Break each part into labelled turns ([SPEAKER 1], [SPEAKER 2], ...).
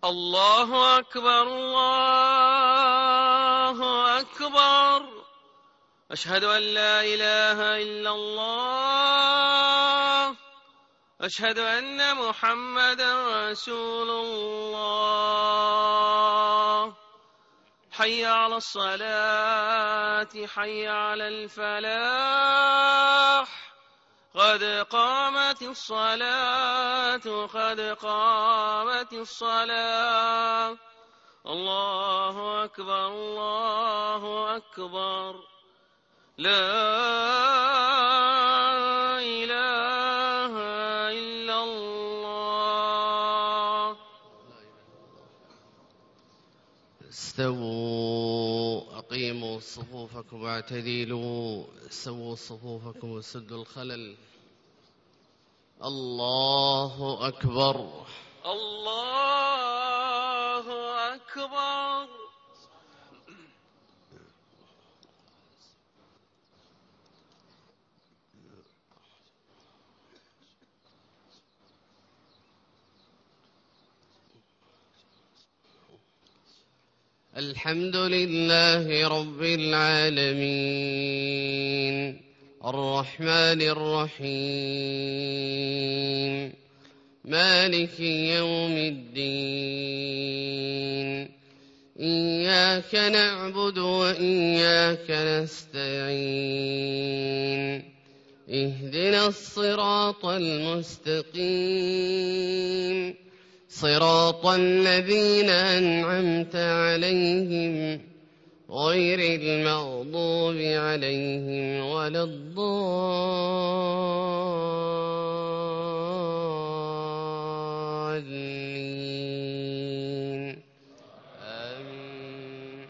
[SPEAKER 1] الله أكبر الله أكبر. أشهد أن لا إله إلا الله. أشهد أن محمدا رسول الله. حي على الصلاة حي على الفلاح. قد قامت الصلاة قد قامت الصلاة. الله أكبر الله أكبر. لا إله إلا الله.
[SPEAKER 2] استووا أقيموا صفوفكم واعتدلوا. سووا صفوفكم وسدوا الخلل. الله أكبر
[SPEAKER 1] الله أكبر.
[SPEAKER 2] الحمد لله رب العالمين الرحمن الرحيم مالك يوم الدين. إياك نعبد وإياك نستعين. اهدنا الصراط المستقيم صراط الذين أنعمت عليهم غير المغضوب عليهم ولا الضالين. آمين.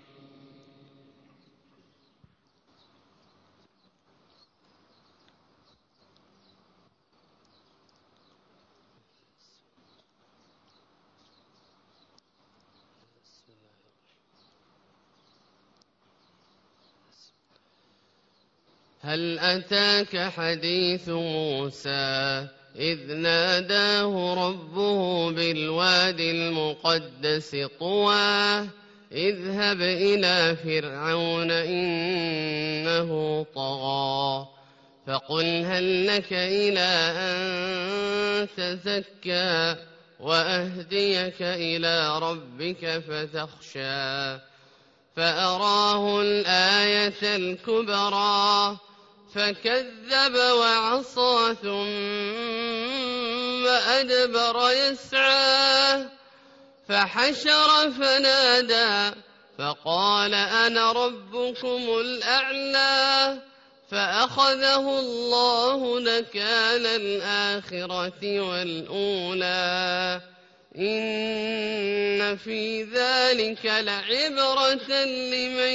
[SPEAKER 2] هل أتاك حديث موسى إذ ناداه ربه بالواد المقدس طوى اذهب إلى فرعون إنه طغى فقل هل لك إلى أن تزكى وأهديك إلى ربك فتخشى. فأراه الآية الكبرى فكذب وعصى ثم أدبر يسعى فحشر فنادى فقال أنا ربكم الأعلى. فأخذه الله نكال الآخرة والأولى. إن في ذلك لعبرة لمن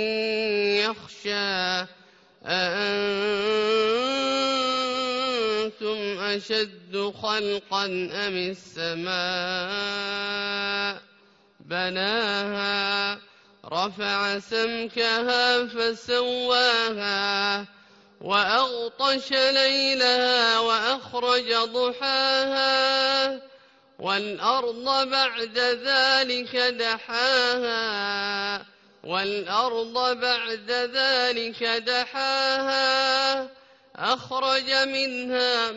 [SPEAKER 2] يخشى. أأنتم أشد خلقا أم السماء بناها رفع سمكها فسواها وأغطش ليلها وأخرج ضحاها والأرض بعد ذلك دحاها أخرج منها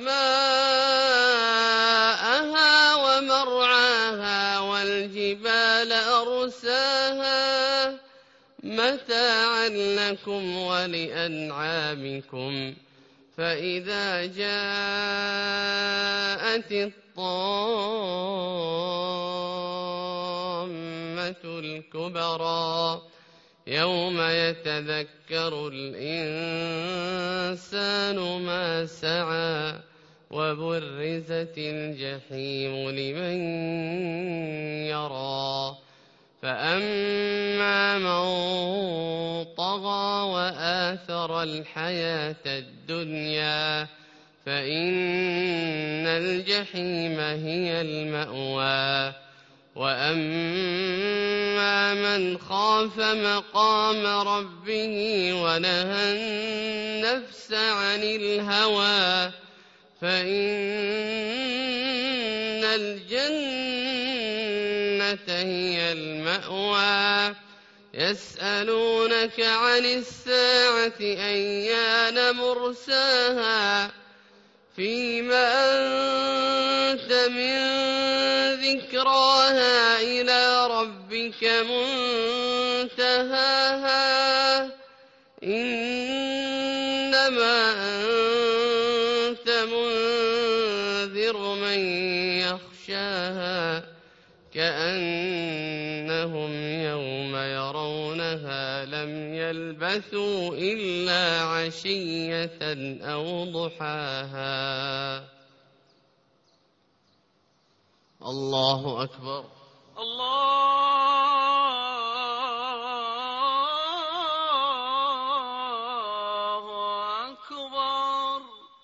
[SPEAKER 2] ماءها ومرعاها والجبال أرساها متاعا لكم ولأنعامكم. فإذا جاءت الطامة الكبرى يوم يتذكر الإنسان ما سعى وبرزت الجحيم لمن يرى. فأما من طغى وآثر الحياة الدنيا فإن الجحيم هي المأوى. وأما من خاف مقام ربه ونهى النفس عن الهوى فإن الجنة هي المأوى يسألونك عن الساعة أيان مرساها فيما أنت من ذكراها إلى ربك منتهاها إنما أنت منذر من يخشاها كأنهم يوم يرونها لم يلبثوا إلا عشية أو ضحاها. الله أكبر.
[SPEAKER 1] الله أكبر.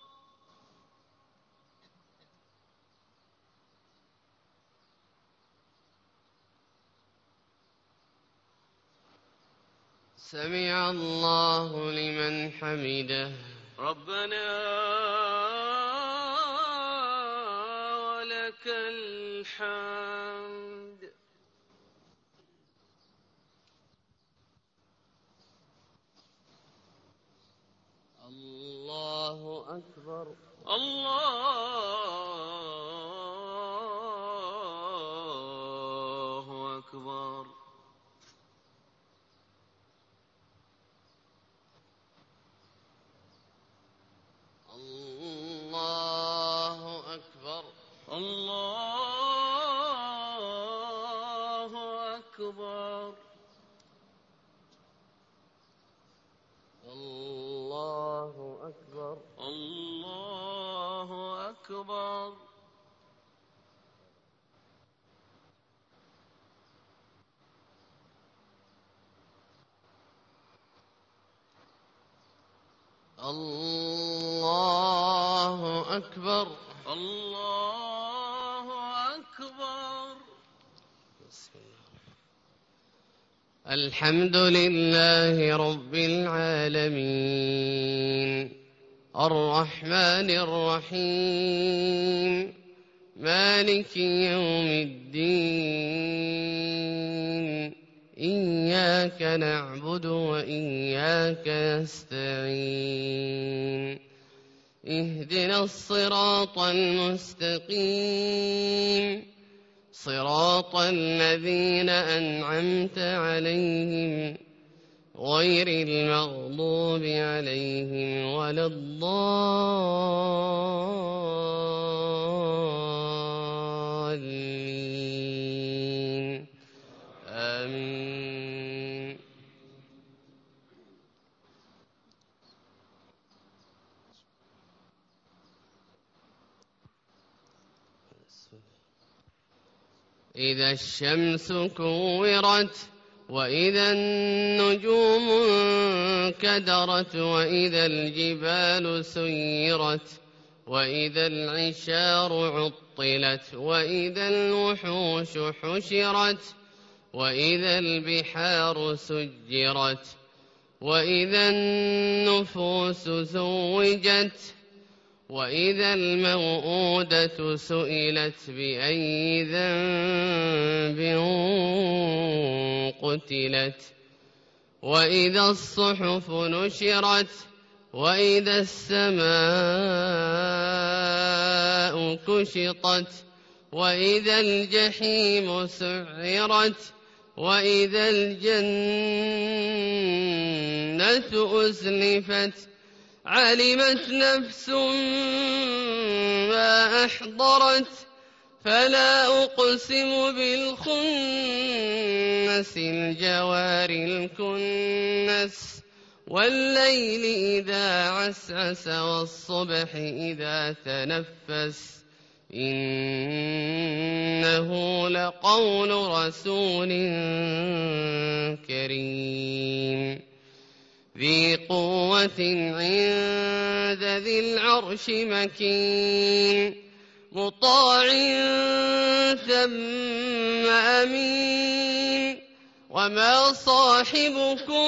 [SPEAKER 2] سمع الله لمن حمده.
[SPEAKER 1] ربنا ولك الحمد.
[SPEAKER 2] الله أكبر.
[SPEAKER 1] الله أكبر.
[SPEAKER 2] الله أكبر.
[SPEAKER 1] الله أكبر.
[SPEAKER 2] الله أكبر.
[SPEAKER 1] الله أكبر.
[SPEAKER 2] الله أكبر.
[SPEAKER 1] الله أكبر.
[SPEAKER 2] الحمد لله رب العالمين الرحمن الرحيم مالك يوم الدين إياك نعبد وإياك نستعين اهدنا الصراط المستقيم صراط الذين أنعمت عليهم غير المغضوب عليهم ولا الضالين آمين. إذا الشمس كورت وإذا النجوم انكدرت وإذا الجبال سيرت وإذا العشار عطلت وإذا الوحوش حشرت وإذا البحار سجرت وإذا النفوس زوجت وإذا الموءودة سئلت بأي ذنب قتلت وإذا الصحف نشرت وإذا السماء كشطت وإذا الجحيم سعرت وإذا الجنة أزلفت علمت نفس ما أحضرت فلا أقسم بالخنس الجوار الكنس والليل إذا عسعس والصبح إذا تنفس إنه لقول رسول كريم ذي قوة عند ذي العرش مكين مطاع ثم أمين وما صاحبكم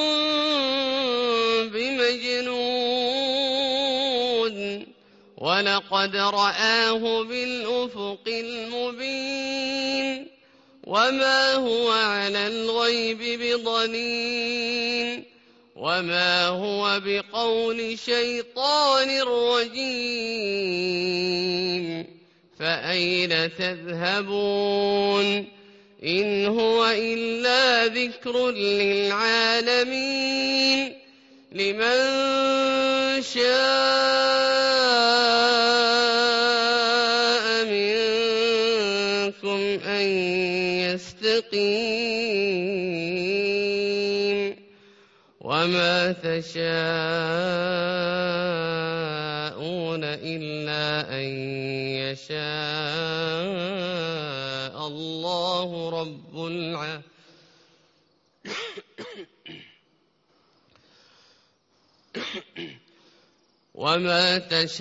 [SPEAKER 2] بمجنون ولقد رآه بالأفق المبين وما هو على الغيب بضنين وما هو بقول شيطان رجيم فأين تذهبون إن هو إلا ذكر للعالمين لمن شاء منكم أن يستقيم وما تشاءون إلا أن يشاء الله رب العالمين وما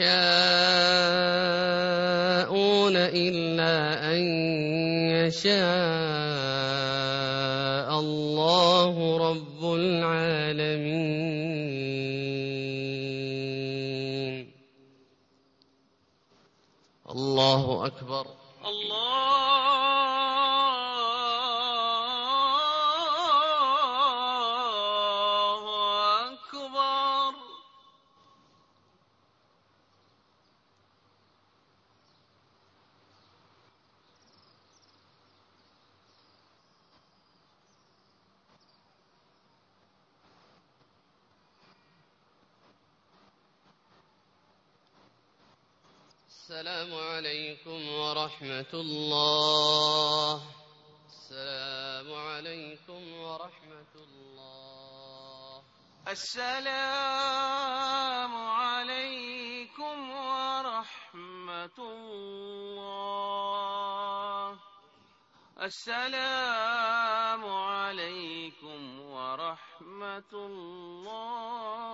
[SPEAKER 2] تشاءون إلا أن يشاء الله رب العالمين. الله أكبر.
[SPEAKER 1] الله أكبر.
[SPEAKER 2] السلام عليكم ورحمة الله. السلام عليكم ورحمة الله.
[SPEAKER 1] السلام عليكم ورحمة الله. السلام عليكم ورحمة الله.